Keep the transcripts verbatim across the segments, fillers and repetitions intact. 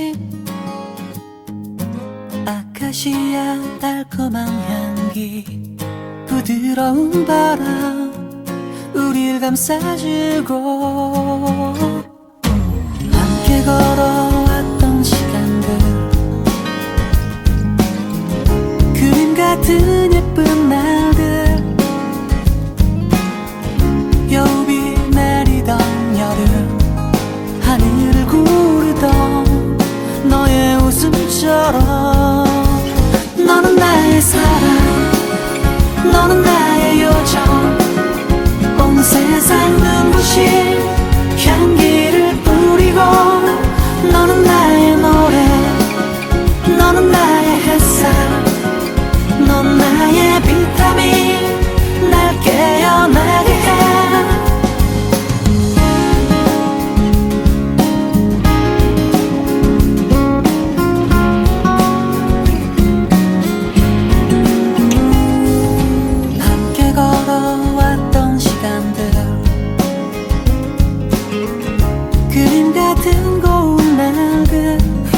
집 아카시아 달콤한 향기 부드러운 바람 우릴 감싸주고 함께 걸어왔던 시간들 그림 같은 예쁜 날들 여우비 내리던 여름 하늘을 구르던 너의 웃음처럼 너는 나의 사랑 너는 나의 요정 온 세상 눈부신 향기를 뿌리고 너는 나의 노래 너는 나의 햇살 넌 나의 비타민 날 깨어나게 해 함께 걸어왔던 시간들 그림 같은 고운 날들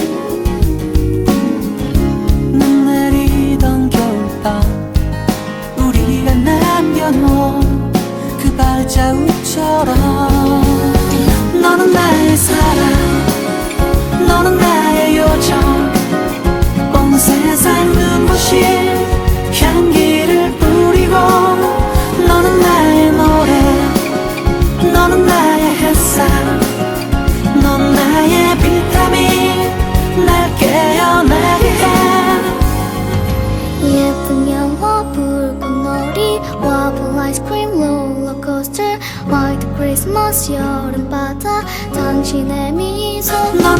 눈 내리던 겨울밤 우리가 남겨놓은 그 발자국처럼 너는 나의 사랑 너는 나의 요정 온 세상 눈부신 향기를 뿌리고 너는 나의 노래 너는 나의 햇살 넌 나의 비타민 날 깨어나게 해 예쁜 영화 불꽃놀이 와플 아이스크림 롤러코스터 화이트 크리스마스 여름바다 당신의 미소